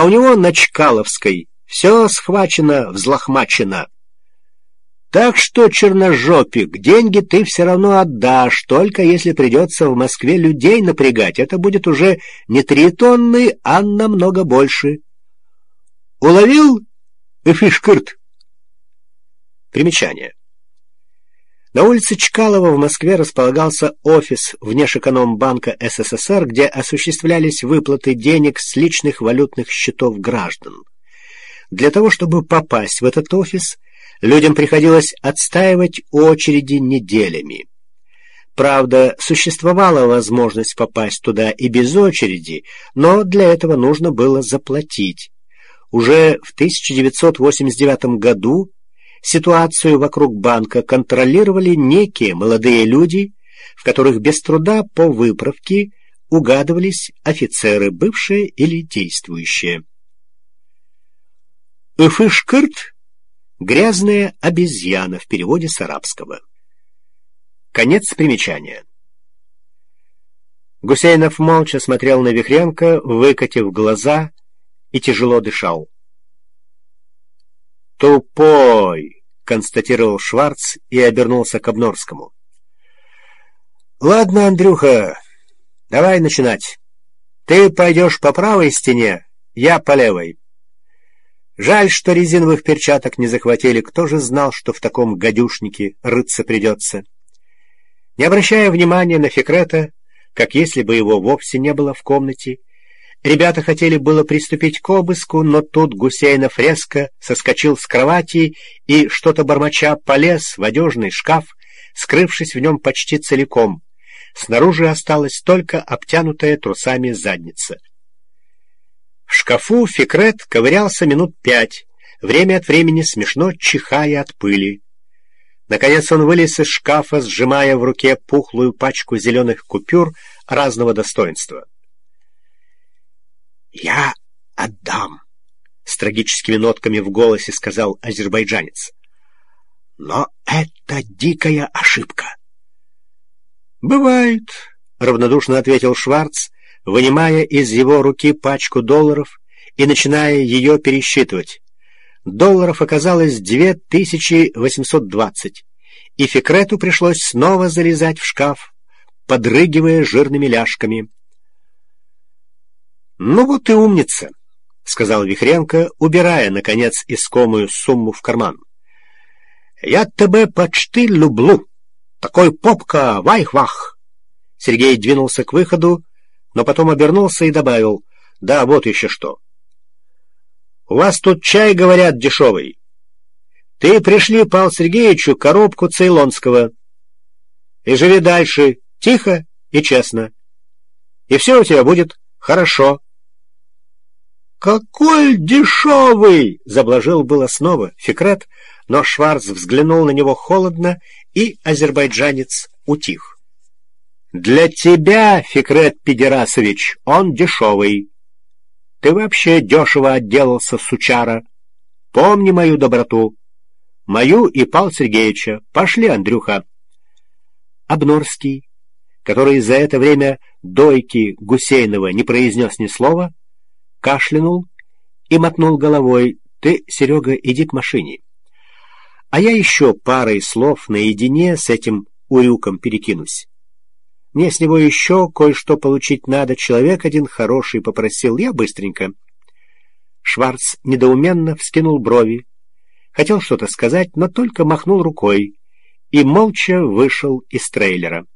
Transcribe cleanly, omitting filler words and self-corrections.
а у него на Чкаловской все схвачено, взлохмачено. Так что, черножопик, деньги ты все равно отдашь, только если придется в Москве людей напрягать. Это будет уже не 3 тонны, а намного больше. Уловил, Эфишкырт? Примечание. На улице Чкалова в Москве располагался офис Внешэкономбанка СССР, где осуществлялись выплаты денег с личных валютных счетов граждан. Для того, чтобы попасть в этот офис, людям приходилось отстаивать очереди неделями. Правда, существовала возможность попасть туда и без очереди, но для этого нужно было заплатить. Уже в 1989 году ситуацию вокруг банка контролировали некие молодые люди, в которых без труда по выправке угадывались офицеры, бывшие или действующие. Эфишкырт — грязная обезьяна в переводе с арабского. Конец примечания. Гусейнов молча смотрел на Вихренко, выкатив глаза, и тяжело дышал. «Тупой!» — констатировал Шварц и обернулся к Обнорскому. «Ладно, Андрюха, давай начинать. Ты пойдешь по правой стене, я по левой. Жаль, что резиновых перчаток не захватили. Кто же знал, что в таком гадюшнике рыться придется?» Не обращая внимания на Фикрета, как если бы его вовсе не было в комнате, ребята хотели было приступить к обыску, но тут Гусейнов резко соскочил с кровати и, что-то бормоча, полез в одежный шкаф, скрывшись в нем почти целиком. Снаружи осталась только обтянутая трусами задница. В шкафу Фикрет ковырялся минут 5, время от времени смешно чихая от пыли. Наконец он вылез из шкафа, сжимая в руке пухлую пачку зеленых купюр разного достоинства. «Я отдам», — с трагическими нотками в голосе сказал азербайджанец. «Но это дикая ошибка». «Бывает», — равнодушно ответил Шварц, вынимая из его руки пачку долларов и начиная ее пересчитывать. Долларов оказалось 2820, и Фикрету пришлось снова залезать в шкаф, подрыгивая жирными ляжками. «Ну вот и умница», — сказал Вихренко, убирая, наконец, искомую сумму в карман. «Я тебя почти люблю. Такой попка, вайх-вах». Сергей двинулся к выходу, но потом обернулся и добавил: «Да, вот еще что. У вас тут чай, говорят, дешевый. Ты пришли Павлу Сергеевичу коробку цейлонского. И живи дальше, тихо и честно. И все у тебя будет хорошо». «Какой дешевый!» — заблажил было снова Фикрет, но Шварц взглянул на него холодно, и азербайджанец утих. «Для тебя, Фикрет Педерасович, он дешевый. Ты вообще дешево отделался, сучара. Помни мою доброту. Мою и Павла Сергеевича. Пошли, Андрюха». Обнорский, который за это время дойки Гусейнова не произнес ни слова, кашлянул и мотнул головой: «Ты, Серега, иди к машине. А я еще парой слов наедине с этим урюком перекинусь. Мне с него еще кое-что получить надо. Человек один хороший попросил, я быстренько». Шварц недоуменно вскинул брови, хотел что-то сказать, но только махнул рукой и молча вышел из трейлера.